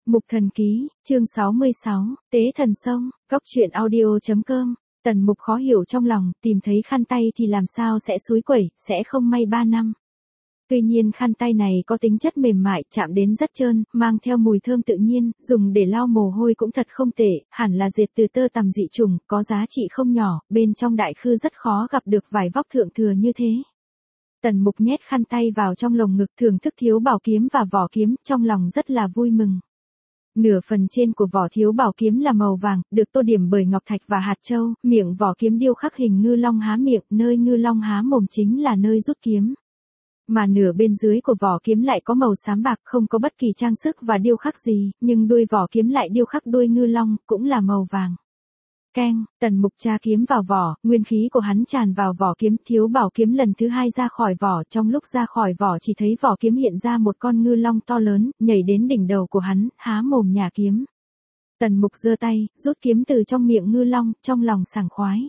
Mục Thần Ký, chương 66, Tế Thần Sông, Góc truyện audio.com. Tần Mục khó hiểu trong lòng, tìm thấy khăn tay thì làm sao sẽ xúi quẩy, sẽ không may 3 năm. Tuy nhiên khăn tay này có tính chất mềm mại, chạm đến rất trơn, mang theo mùi thơm tự nhiên, dùng để lau mồ hôi cũng thật không tệ, hẳn là dệt từ tơ tằm dị chủng, có giá trị không nhỏ, bên trong đại khư rất khó gặp được vải vóc thượng thừa như thế. Tần Mục nhét khăn tay vào trong lồng ngực, thưởng thức thiếu bảo kiếm và vỏ kiếm, trong lòng rất là vui mừng. Nửa phần trên của vỏ thiếu bảo kiếm là màu vàng, được tô điểm bởi ngọc thạch và hạt châu, miệng vỏ kiếm điêu khắc hình ngư long há miệng, nơi ngư long há mồm chính là nơi rút kiếm. Mà nửa bên dưới của vỏ kiếm lại có màu xám bạc, không có bất kỳ trang sức và điêu khắc gì, nhưng đuôi vỏ kiếm lại điêu khắc đuôi ngư long, cũng là màu vàng. Keng, Tần Mục tra kiếm vào vỏ, nguyên khí của hắn tràn vào vỏ kiếm, thiếu bảo kiếm lần thứ 2 ra khỏi vỏ, trong lúc ra khỏi vỏ chỉ thấy vỏ kiếm hiện ra một con ngư long to lớn, nhảy đến đỉnh đầu của hắn, há mồm nhả kiếm. Tần Mục giơ tay, rút kiếm từ trong miệng ngư long, trong lòng sảng khoái.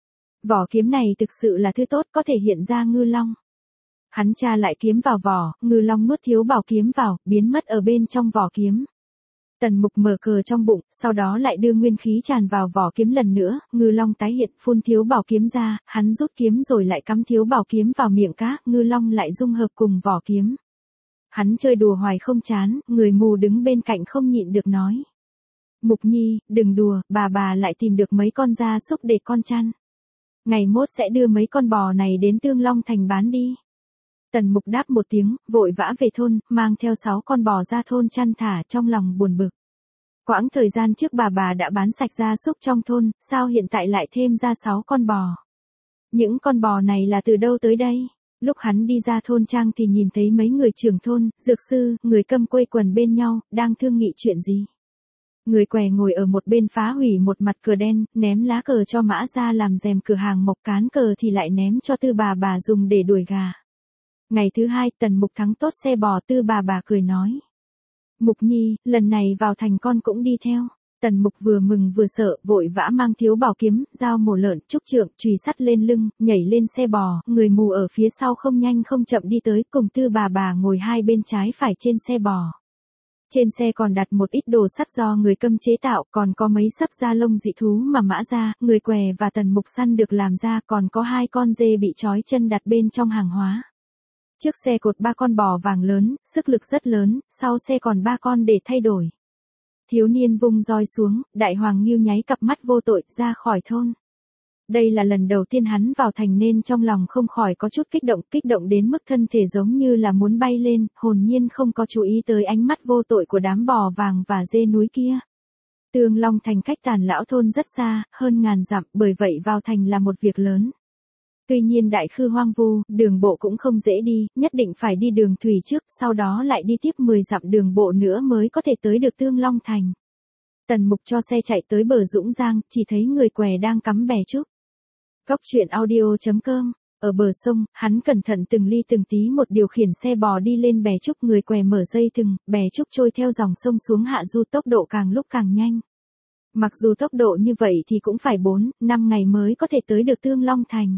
Vỏ kiếm này thực sự là thứ tốt, có thể hiện ra ngư long. Hắn tra lại kiếm vào vỏ, ngư long nuốt thiếu bảo kiếm vào, biến mất ở bên trong vỏ kiếm. Tần Mục mở cờ trong bụng, sau đó lại đưa nguyên khí tràn vào vỏ kiếm lần nữa, ngư long tái hiện, phun thiếu bảo kiếm ra, hắn rút kiếm rồi lại cắm thiếu bảo kiếm vào miệng cá, ngư long lại dung hợp cùng vỏ kiếm. Hắn chơi đùa hoài không chán, người mù đứng bên cạnh không nhịn được nói. Mục Nhi, đừng đùa, bà lại tìm được mấy con gia súc để con chăn. Ngày mốt sẽ đưa mấy con bò này đến Tương Long Thành bán đi. Tần Mục đáp một tiếng, vội vã về thôn, mang theo 6 con bò ra thôn chăn thả, trong lòng buồn bực. Quãng thời gian trước bà đã bán sạch gia súc trong thôn, sao hiện tại lại thêm ra 6 con bò? Những con bò này là từ đâu tới đây? Lúc hắn đi ra thôn trang thì nhìn thấy mấy người trưởng thôn, dược sư, người câm quây quần bên nhau, đang thương nghị chuyện gì? Người què ngồi ở một bên phá hủy một mặt cờ đen, ném lá cờ cho Mã ra làm rèm cửa hàng mộc, cán cờ thì lại ném cho Tư bà dùng để đuổi gà. Ngày thứ 2, Tần Mục thắng tốt xe bò, Tư bà cười nói. Mục Nhi, lần này vào thành con cũng đi theo. Tần Mục vừa mừng vừa sợ, vội vã mang thiếu bảo kiếm, dao mổ lợn, trúc trượng, chùy sắt lên lưng, nhảy lên xe bò, người mù ở phía sau không nhanh không chậm đi tới, cùng Tư bà ngồi hai bên trái phải trên xe bò. Trên xe còn đặt một ít đồ sắt do người câm chế tạo, còn có mấy xấp da lông dị thú mà Mã ra, người què và Tần Mục săn được làm ra, còn có 2 con dê bị trói chân đặt bên trong hàng hóa. Trước xe cột 3 con bò vàng lớn, sức lực rất lớn, sau xe còn 3 con để thay đổi. Thiếu niên vung roi xuống, Đại Hoàng Ngưu nháy cặp mắt vô tội, ra khỏi thôn. Đây là lần đầu tiên hắn vào thành nên trong lòng không khỏi có chút kích động đến mức thân thể giống như là muốn bay lên, hồn nhiên không có chú ý tới ánh mắt vô tội của đám bò vàng và dê núi kia. Tương Long Thành cách Tàn Lão thôn rất xa, hơn ngàn dặm, bởi vậy vào thành là một việc lớn. Tuy nhiên đại khư hoang vu, đường bộ cũng không dễ đi, nhất định phải đi đường thủy trước, sau đó lại đi tiếp 10 dặm đường bộ nữa mới có thể tới được Tương Long Thành. Tần Mục cho xe chạy tới bờ Dũng Giang, chỉ thấy người què đang cắm bè trúc. Góc truyện audio.com. Ở bờ sông, hắn cẩn thận từng ly từng tí một điều khiển xe bò đi lên bè trúc, người què mở dây thừng, bè trúc trôi theo dòng sông xuống hạ du, tốc độ càng lúc càng nhanh. Mặc dù tốc độ như vậy thì cũng phải 4-5 ngày mới có thể tới được Tương Long Thành.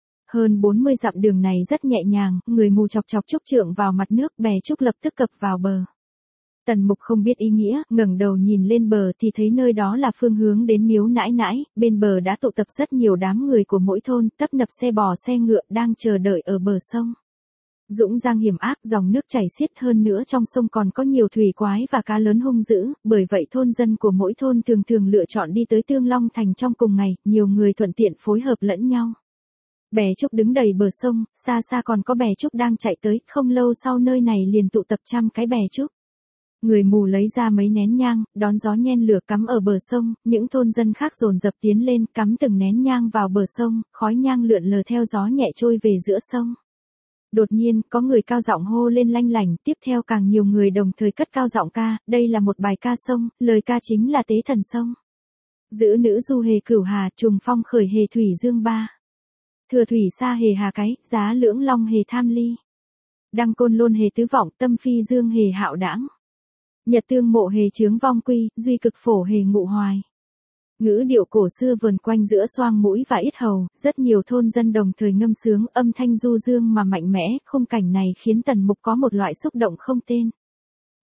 Hơn 40 dặm đường này rất nhẹ nhàng, người mù chọc trúc trượng vào mặt nước, bè trúc lập tức cập vào bờ. Tần Mục không biết ý nghĩa, ngẩng đầu nhìn lên bờ thì thấy nơi đó là phương hướng đến miếu nãi nãi, bên bờ đã tụ tập rất nhiều đám người của mỗi thôn, tấp nập xe bò xe ngựa đang chờ đợi ở bờ sông. Dũng Giang hiểm ác, dòng nước chảy xiết, hơn nữa trong sông còn có nhiều thủy quái và cá lớn hung dữ, bởi vậy thôn dân của mỗi thôn thường lựa chọn đi tới Tương Long Thành trong cùng ngày, nhiều người thuận tiện phối hợp lẫn nhau. Bè trúc đứng đầy bờ sông, xa còn có bè trúc đang chạy tới, không lâu sau nơi này liền tụ tập trăm cái bè trúc. Người mù lấy ra mấy nén nhang, đón gió nhen lửa cắm ở bờ sông, những thôn dân khác dồn dập tiến lên, cắm từng nén nhang vào bờ sông, khói nhang lượn lờ theo gió nhẹ trôi về giữa sông. Đột nhiên, có người cao giọng hô lên lanh lảnh, tiếp theo càng nhiều người đồng thời cất cao giọng ca, đây là một bài ca sông, lời ca chính là Tế Thần Sông. Giữ nữ du hề cửu hà, trùng phong khởi hề thủy dương ba. Thừa thủy xa hề hà cái, giá lưỡng long hề tham ly. Đăng côn lôn hề tứ vọng, tâm phi dương hề hạo đãng. Nhật tương mộ hề chướng vong quy, duy cực phổ hề ngụ hoài. Ngữ điệu cổ xưa vần quanh giữa xoang mũi và yết hầu, rất nhiều thôn dân đồng thời ngâm sướng, âm thanh du dương mà mạnh mẽ, khung cảnh này khiến Tần Mục có một loại xúc động không tên.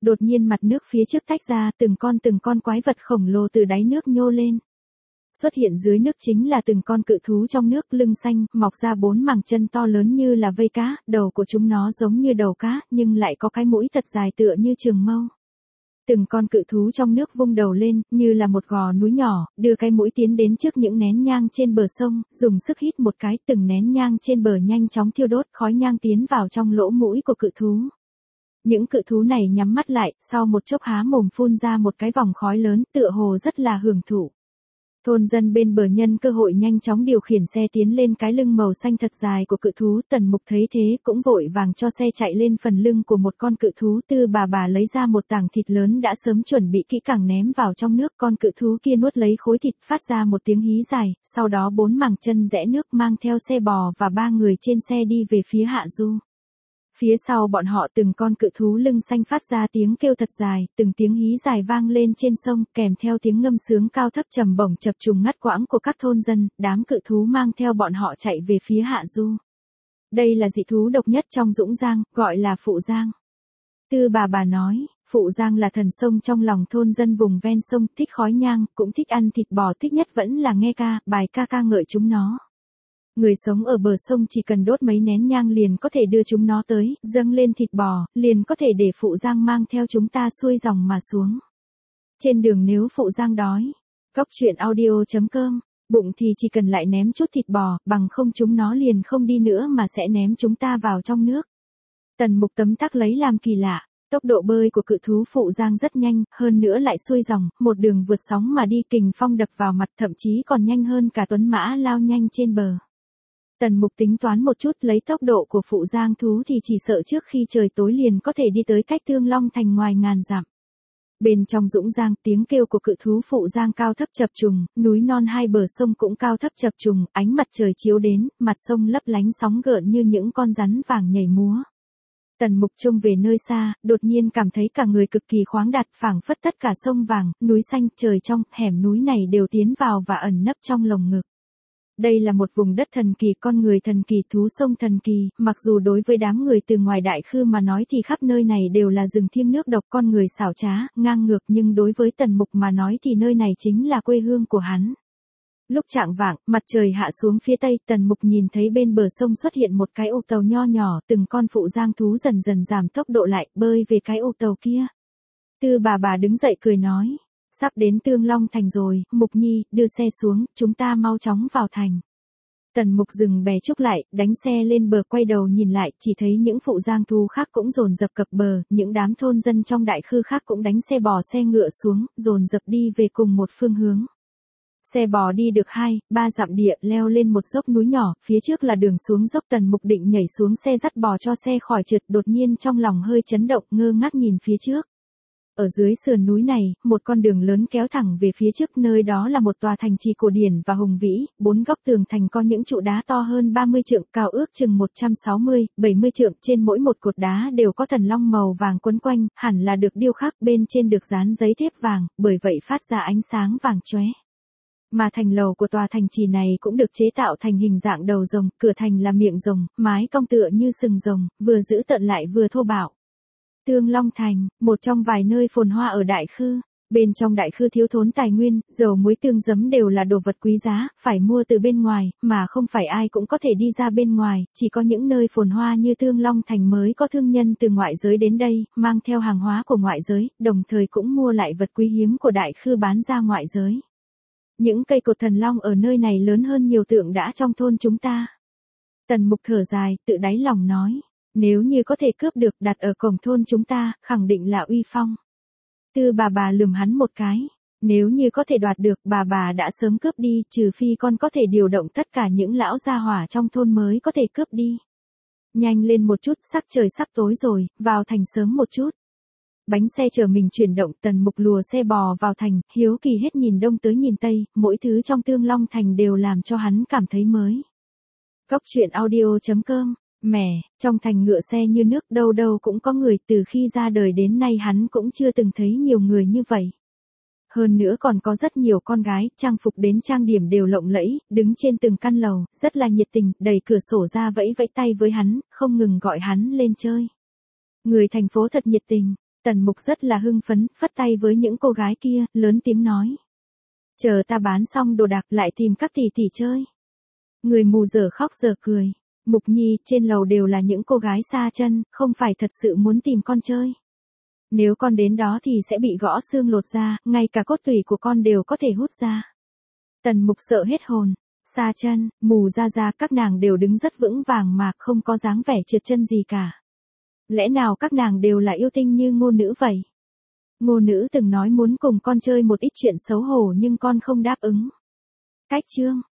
đột nhiên mặt nước phía trước tách ra, từng con quái vật khổng lồ từ đáy nước nhô lên. Xuất hiện dưới nước chính là từng con cự thú trong nước, lưng xanh, mọc ra 4 màng chân to lớn như là vây cá, đầu của chúng nó giống như đầu cá, nhưng lại có cái mũi thật dài tựa như trường mâu. Từng con cự thú trong nước vung đầu lên, như là một gò núi nhỏ, đưa cái mũi tiến đến trước những nén nhang trên bờ sông, dùng sức hít một cái, từng nén nhang trên bờ nhanh chóng thiêu đốt, khói nhang tiến vào trong lỗ mũi của cự thú. Những cự thú này nhắm mắt lại, sau một chốc há mồm phun ra một cái vòng khói lớn, tựa hồ rất là hưởng thụ. Thôn dân bên bờ nhân cơ hội nhanh chóng điều khiển xe tiến lên cái lưng màu xanh thật dài của cự thú. Tần Mục thấy thế cũng vội vàng cho xe chạy lên phần lưng của một con cự thú. Tư bà lấy ra một tảng thịt lớn đã sớm chuẩn bị kỹ càng ném vào trong nước. Con cự thú kia nuốt lấy khối thịt, phát ra một tiếng hí dài, sau đó 4 màng chân rẽ nước mang theo xe bò và 3 người trên xe đi về phía hạ du. Phía sau bọn họ từng con cự thú lưng xanh phát ra tiếng kêu thật dài, từng tiếng hí dài vang lên trên sông, kèm theo tiếng ngâm sướng cao thấp trầm bổng chập trùng ngắt quãng của các thôn dân. Đám cự thú mang theo bọn họ chạy về phía hạ du. Đây là dị thú độc nhất trong Dũng Giang, gọi là Phụ Giang. Tư bà nói, Phụ Giang là thần sông trong lòng thôn dân vùng ven sông, thích khói nhang, cũng thích ăn thịt bò, thích nhất vẫn là nghe bài ca ngợi chúng nó. Người sống ở bờ sông chỉ cần đốt mấy nén nhang liền có thể đưa chúng nó tới, dâng lên thịt bò, liền có thể để Phụ Giang mang theo chúng ta xuôi dòng mà xuống. Trên đường nếu Phụ Giang đói, Cóc Truyện Audio.com, bụng thì chỉ cần lại ném chút thịt bò, bằng không chúng nó liền không đi nữa mà sẽ ném chúng ta vào trong nước. Tần Mục tấm tắc lấy làm kỳ lạ, tốc độ bơi của cự thú Phụ Giang rất nhanh, hơn nữa lại xuôi dòng, một đường vượt sóng mà đi, kình phong đập vào mặt, thậm chí còn nhanh hơn cả tuấn mã lao nhanh trên bờ. Tần Mục tính toán một chút, lấy tốc độ của Phụ Giang thú thì chỉ sợ trước khi trời tối liền có thể đi tới cách Thương Long Thành ngoài ngàn dặm. Bên trong Dũng Giang, tiếng kêu của cự thú Phụ Giang cao thấp chập trùng, núi non hai bờ sông cũng cao thấp chập trùng, ánh mặt trời chiếu đến, mặt sông lấp lánh sóng gợn như những con rắn vàng nhảy múa. Tần Mục trông về nơi xa, đột nhiên cảm thấy cả người cực kỳ khoáng đạt, phảng phất tất cả sông vàng, núi xanh, trời trong, hẻm núi này đều tiến vào và ẩn nấp trong lồng ngực. Đây là một vùng đất thần kỳ, con người thần kỳ, thú sông thần kỳ, mặc dù đối với đám người từ ngoài Đại Khư mà nói thì khắp nơi này đều là rừng thiêng nước độc, con người xảo trá, ngang ngược, nhưng đối với Tần Mục mà nói thì nơi này chính là quê hương của hắn. Lúc chạng vạng, mặt trời hạ xuống phía tây, Tần Mục nhìn thấy bên bờ sông xuất hiện một cái ô tàu nho nhỏ, từng con Phụ Giang thú dần dần giảm tốc độ lại, bơi về cái ô tàu kia. Tư bà đứng dậy cười nói. Sắp đến Thương Long Thành rồi, Mục Nhi, đưa xe xuống, chúng ta mau chóng vào thành. Tần Mục dừng bè trúc lại, đánh xe lên bờ, quay đầu nhìn lại, chỉ thấy những Phụ Giang thú khác cũng dồn dập cập bờ, những đám thôn dân trong Đại Khư khác cũng đánh xe bò xe ngựa xuống, dồn dập đi về cùng một phương hướng. Xe bò đi được 2-3 dặm địa, leo lên một dốc núi nhỏ, phía trước là đường xuống dốc. Tần Mục định nhảy xuống xe dắt bò cho xe khỏi trượt, đột nhiên trong lòng hơi chấn động, ngơ ngác nhìn phía trước. Ở dưới sườn núi này, một con đường lớn kéo thẳng về phía trước, nơi đó là một tòa thành trì cổ điển và hùng vĩ, 4 góc tường thành có những trụ đá to hơn 30 trượng, cao ước chừng 160-70 trượng, trên mỗi một cột đá đều có thần long màu vàng quấn quanh, hẳn là được điêu khắc, bên trên được dán giấy thép vàng, bởi vậy phát ra ánh sáng vàng chóe. Mà thành lầu của tòa thành trì này cũng được chế tạo thành hình dạng đầu rồng, cửa thành là miệng rồng, mái cong tựa như sừng rồng, vừa dữ tợn lại vừa thô bạo. Thương Long Thành, một trong vài nơi phồn hoa ở Đại Khư. Bên trong Đại Khư thiếu thốn tài nguyên, dầu muối tương giấm đều là đồ vật quý giá, phải mua từ bên ngoài, mà không phải ai cũng có thể đi ra bên ngoài, chỉ có những nơi phồn hoa như Thương Long Thành mới có thương nhân từ ngoại giới đến đây, mang theo hàng hóa của ngoại giới, đồng thời cũng mua lại vật quý hiếm của Đại Khư bán ra ngoại giới. Những cây cột thần long ở nơi này lớn hơn nhiều tượng đã trong thôn chúng ta. Tần Mục thở dài, tự đáy lòng nói. Nếu như có thể cướp được, đặt ở cổng thôn chúng ta, khẳng định là uy phong. Tư bà lườm hắn một cái. Nếu như có thể đoạt được, bà đã sớm cướp đi, trừ phi con có thể điều động tất cả những lão gia hỏa trong thôn mới có thể cướp đi. Nhanh lên một chút, sắc trời sắp tối rồi, vào thành sớm một chút. Bánh xe chở mình chuyển động, Tần Mục lùa xe bò vào thành, hiếu kỳ hết nhìn đông tới nhìn tây, mỗi thứ trong Thương Long Thành đều làm cho hắn cảm thấy mới. Cóc Truyện Audio.com. Mẹ, trong thành ngựa xe như nước, đâu đâu cũng có người, từ khi ra đời đến nay hắn cũng chưa từng thấy nhiều người như vậy. Hơn nữa còn có rất nhiều con gái, trang phục đến trang điểm đều lộng lẫy, đứng trên từng căn lầu, rất là nhiệt tình, đẩy cửa sổ ra vẫy vẫy tay với hắn, không ngừng gọi hắn lên chơi. Người thành phố thật nhiệt tình. Tần Mục rất là hưng phấn, phất tay với những cô gái kia, lớn tiếng nói. Chờ ta bán xong đồ đạc lại tìm các tỷ tỷ chơi. Người mù dở khóc dở cười. Mục Nhi, trên lầu đều là những cô gái xa chân, không phải thật sự muốn tìm con chơi. Nếu con đến đó thì sẽ bị gõ xương lột ra, ngay cả cốt tủy của con đều có thể hút ra. Tần Mục sợ hết hồn. Xa chân, mù ra ra, các nàng đều đứng rất vững vàng mà không có dáng vẻ trượt chân gì cả. Lẽ nào các nàng đều là yêu tinh như Ngô Nữ vậy? Ngô Nữ từng nói muốn cùng con chơi một ít chuyện xấu hổ nhưng con không đáp ứng. Cách chương